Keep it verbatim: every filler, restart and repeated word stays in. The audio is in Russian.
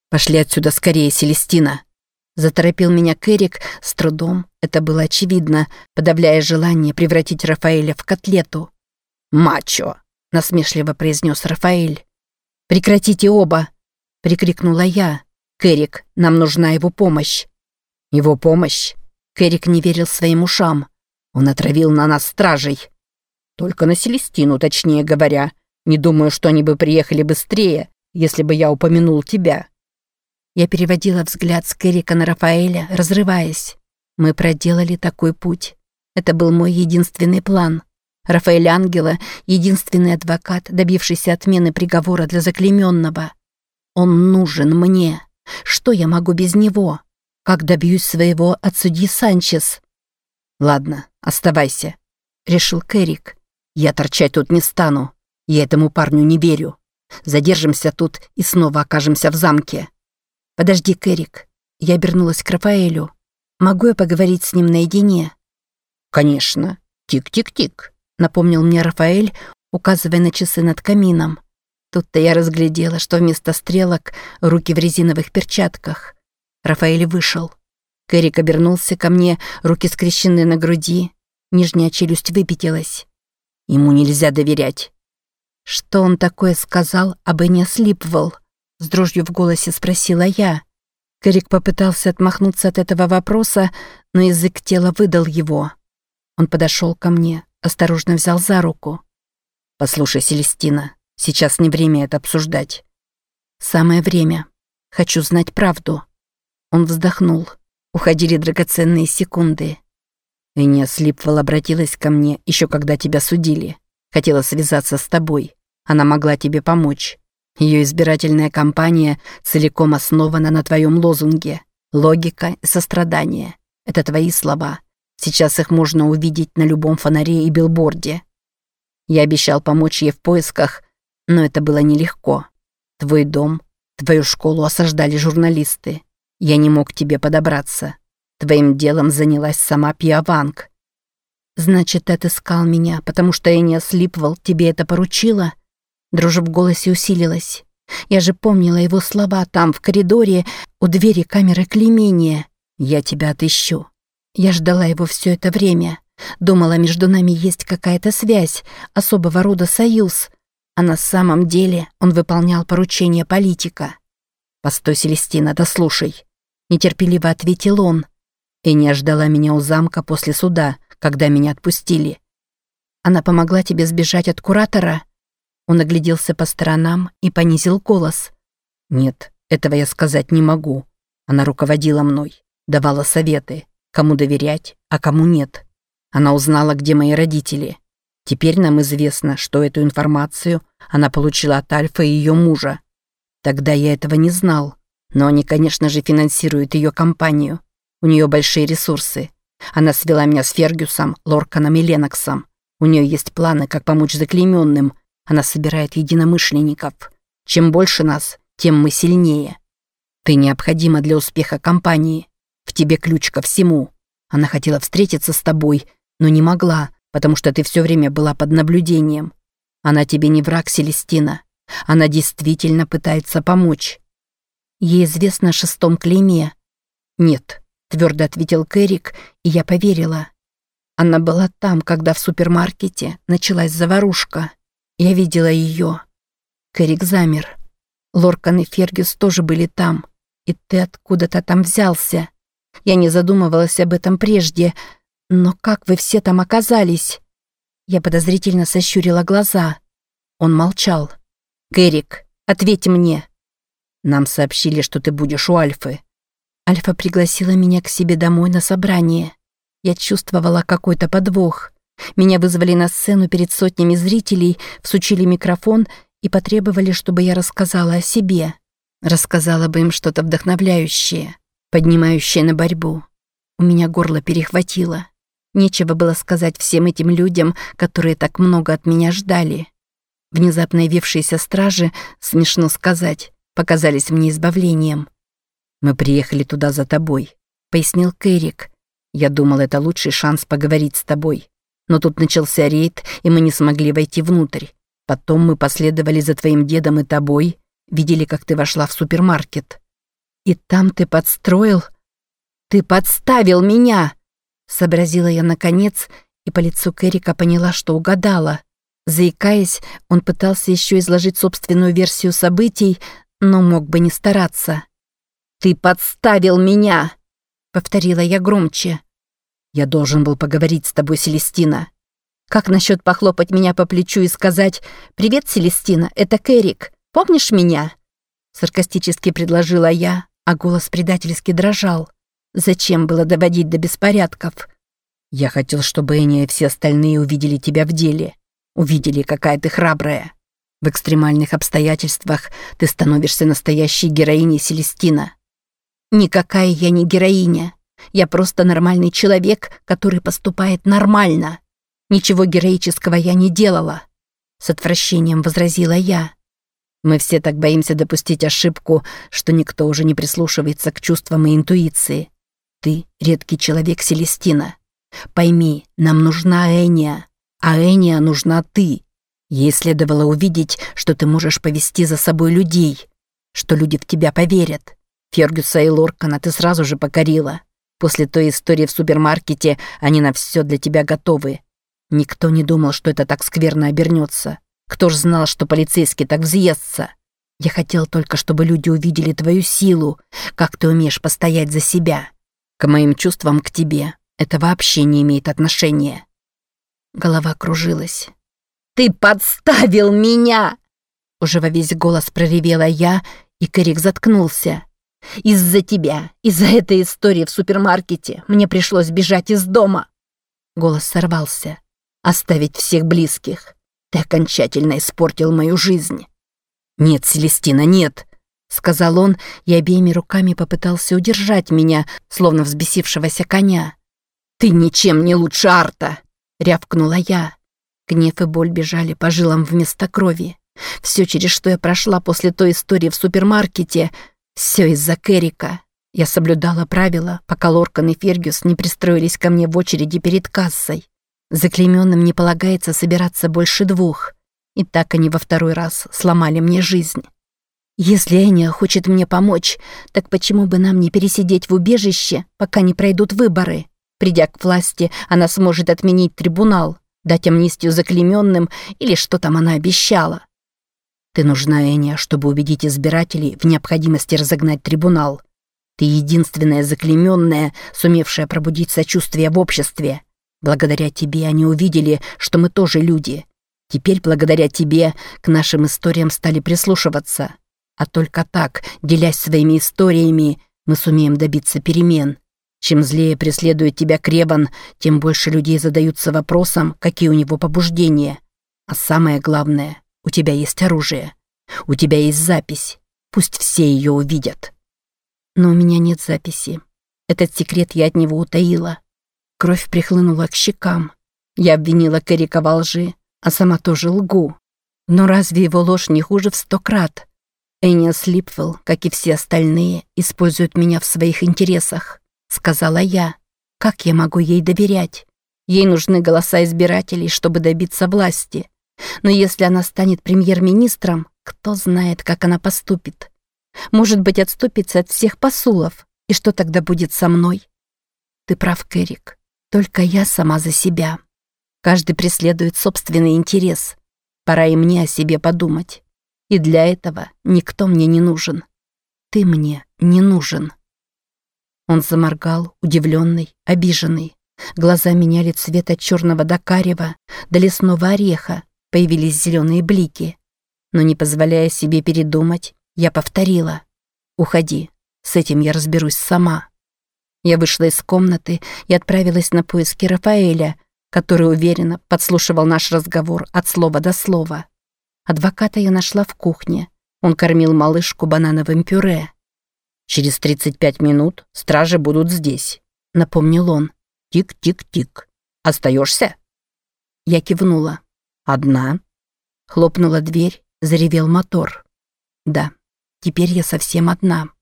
«Пошли отсюда скорее, Селестина!» Заторопил меня Кэрик с трудом, это было очевидно, подавляя желание превратить Рафаэля в котлету. «Мачо!» – насмешливо произнес Рафаэль. «Прекратите оба!» – прикрикнула я. «Кэрик, нам нужна его помощь!» «Его помощь?» Кэрик не верил своим ушам. «Он отравил на нас стражей!» «Только на Селестину, точнее говоря. Не думаю, что они бы приехали быстрее, если бы я упомянул тебя». Я переводила взгляд с Кэрика на Рафаэля, разрываясь. Мы проделали такой путь. Это был мой единственный план. Рафаэль Ангела — единственный адвокат, добившийся отмены приговора для заклейменного. Он нужен мне. Что я могу без него? Как добьюсь своего от судьи Санчес? «Ладно, оставайся», — решил Кэрик. «Я торчать тут не стану. Я этому парню не верю. Задержимся тут и снова окажемся в замке». «Подожди, Кэрик». Я обернулась к Рафаэлю. «Могу я поговорить с ним наедине?» «Конечно. Тик-тик-тик», — напомнил мне Рафаэль, указывая на часы над камином. Тут-то я разглядела, что вместо стрелок руки в резиновых перчатках. Рафаэль вышел. Кэрик обернулся ко мне, руки скрещены на груди. Нижняя челюсть выпятилась. Ему нельзя доверять. «Что он такое сказал об Энни Слипвелл?» С дрожью в голосе спросила я. Кэрик попытался отмахнуться от этого вопроса, но язык тела выдал его. Он подошел ко мне, осторожно взял за руку. «Послушай, Селестина, сейчас не время это обсуждать». «Самое время. Хочу знать правду». Он вздохнул. Уходили драгоценные секунды. «Энни Слипвелл обратилась ко мне еще когда тебя судили. Хотела связаться с тобой. Она могла тебе помочь. Ее избирательная кампания целиком основана на твоем лозунге. Логика и сострадание. Это твои слова. Сейчас их можно увидеть на любом фонаре и билборде. Я обещал помочь ей в поисках, но это было нелегко. Твой дом, твою школу осаждали журналисты. Я не мог к тебе подобраться. Твоим делом занялась сама Пиа Ванг». «Значит, ты отыскал меня, потому что Энни Слипвелл тебе это поручила?» Дрожь в голосе усилилась. Я же помнила его слова там, в коридоре, у двери камеры клеймения. «Я тебя отыщу». Я ждала его все это время. Думала, между нами есть какая-то связь, особого рода союз. А на самом деле он выполнял поручения политика. «Постой, Селестина, дослушай», — нетерпеливо ответил он. Энни ждала меня у замка после суда, когда меня отпустили. «Она помогла тебе сбежать от куратора?» Он огляделся по сторонам и понизил голос. «Нет, этого я сказать не могу. Она руководила мной, давала советы, кому доверять, а кому нет. Она узнала, где мои родители. Теперь нам известно, что эту информацию она получила от Альфа и ее мужа. Тогда я этого не знал, но они, конечно же, финансируют ее компанию. У нее большие ресурсы. Она свела меня с Фергюсом, Лорканом и Леноксом. У нее есть планы, как помочь заклейменным. Она собирает единомышленников. Чем больше нас, тем мы сильнее. Ты необходима для успеха компании. В тебе ключ ко всему. Она хотела встретиться с тобой, но не могла, потому что ты все время была под наблюдением. Она тебе не враг, Селестина. Она действительно пытается помочь». «Ей известно о шестом клейме?» «Нет», — твердо ответил Кэрик, и я поверила. Она была там, когда в супермаркете началась заварушка. Я видела ее. Кэрик замер. Лоркан и Фергюс тоже были там. И ты откуда-то там взялся. Я не задумывалась об этом прежде. Но как вы все там оказались?» Я подозрительно сощурила глаза. Он молчал. «Кэрик, ответь мне». «Нам сообщили, что ты будешь у Альфы». Альфа пригласила меня к себе домой на собрание. Я чувствовала какой-то подвох. Меня вызвали на сцену перед сотнями зрителей, всучили микрофон и потребовали, чтобы я рассказала о себе. Рассказала бы им что-то вдохновляющее, поднимающее на борьбу. У меня горло перехватило. Нечего было сказать всем этим людям, которые так много от меня ждали. Внезапно явившиеся стражи, смешно сказать, показались мне избавлением. «Мы приехали туда за тобой», — пояснил Кэрик. «Я думал, это лучший шанс поговорить с тобой. Но тут начался рейд, и мы не смогли войти внутрь. Потом мы последовали за твоим дедом и тобой, видели, как ты вошла в супермаркет. «И там ты подстроил? Ты подставил меня!» Сообразила я наконец, и по лицу Кэрика поняла, что угадала. Заикаясь, он пытался еще изложить собственную версию событий, но мог бы не стараться. «Ты подставил меня!» — повторила я громче. «Я должен был поговорить с тобой, Селестина». «Как насчет похлопать меня по плечу и сказать: «Привет, Селестина, это Кэрик, помнишь меня?» Саркастически предложила я, а голос предательски дрожал. Зачем было доводить до беспорядков? «Я хотел, чтобы Эния и все остальные увидели тебя в деле. Увидели, какая ты храбрая. В экстремальных обстоятельствах ты становишься настоящей героиней, Селестина». «Никакая я не героиня. Я просто нормальный человек, который поступает нормально. Ничего героического я не делала», — с отвращением возразила я. «Мы все так боимся допустить ошибку, что никто уже не прислушивается к чувствам и интуиции. Ты — редкий человек, Селестина. Пойми, нам нужна Эния, а Эния нужна ты. Ей следовало увидеть, что ты можешь повести за собой людей, что люди в тебя поверят. Фергюса и Лоркана ты сразу же покорила. После той истории в супермаркете они на все для тебя готовы. Никто не думал, что это так скверно обернется. Кто ж знал, что полицейский так взъестся? Я хотел только, чтобы люди увидели твою силу, как ты умеешь постоять за себя. К моим чувствам к тебе это вообще не имеет отношения». Голова кружилась. «Ты подставил меня!» Уже во весь голос проревела я, и Кэрик заткнулся. «Из-за тебя, из-за этой истории в супермаркете мне пришлось бежать из дома». Голос сорвался. «Оставить всех близких. Ты окончательно испортил мою жизнь». «Нет, Селестина, нет», — сказал он и обеими руками попытался удержать меня, словно взбесившегося коня. «Ты ничем не лучше Арта», — рявкнула я. Гнев и боль бежали по жилам вместо крови. Все, через что я прошла после той истории в супермаркете, все из-за Кэрика. Я соблюдала правила, пока Лоркан и Фергюс не пристроились ко мне в очереди перед кассой. Заклейменным не полагается собираться больше двух. И так они во второй раз сломали мне жизнь. Если Эния хочет мне помочь, так почему бы нам не пересидеть в убежище, пока не пройдут выборы? Придя к власти, она сможет отменить трибунал, дать амнистию заклейменным или что там она обещала. Ты нужна, Эния, чтобы убедить избирателей в необходимости разогнать трибунал. Ты единственная заклейменная, сумевшая пробудить сочувствие в обществе. Благодаря тебе они увидели, что мы тоже люди. Теперь, благодаря тебе, к нашим историям стали прислушиваться. А только так, делясь своими историями, мы сумеем добиться перемен. Чем злее преследует тебя Кребан, тем больше людей задаются вопросом, какие у него побуждения. А самое главное, у тебя есть оружие. У тебя есть запись. Пусть все ее увидят». Но у меня нет записи. Этот секрет я от него утаила. Кровь прихлынула к щекам. Я обвинила Кэрика во лжи, а сама тоже лгу. Но разве его ложь не хуже в сто крат? Эниас Липвелл, как и все остальные, использует меня в своих интересах, сказала я. Как я могу ей доверять? Ей нужны голоса избирателей, чтобы добиться власти. Но если она станет премьер-министром, кто знает, как она поступит? Может быть, отступится от всех посулов. И что тогда будет со мной? Ты прав, Кэрик. Только я сама за себя. Каждый преследует собственный интерес. Пора и мне о себе подумать. И для этого никто мне не нужен. Ты мне не нужен. Он заморгал, удивленный, обиженный. Глаза меняли цвет от черного до карего, до лесного ореха. Появились зеленые блики. Но не позволяя себе передумать, я повторила: «Уходи, с этим я разберусь сама». Я вышла из комнаты и отправилась на поиски Рафаэля, который уверенно подслушивал наш разговор от слова до слова. Адвоката я нашла в кухне. Он кормил малышку банановым пюре. «Через тридцать пять минут стражи будут здесь», — напомнил он. «Тик-тик-тик. Остаешься?» Я кивнула. «Одна?» Хлопнула дверь, заревел мотор. «Да, теперь я совсем одна».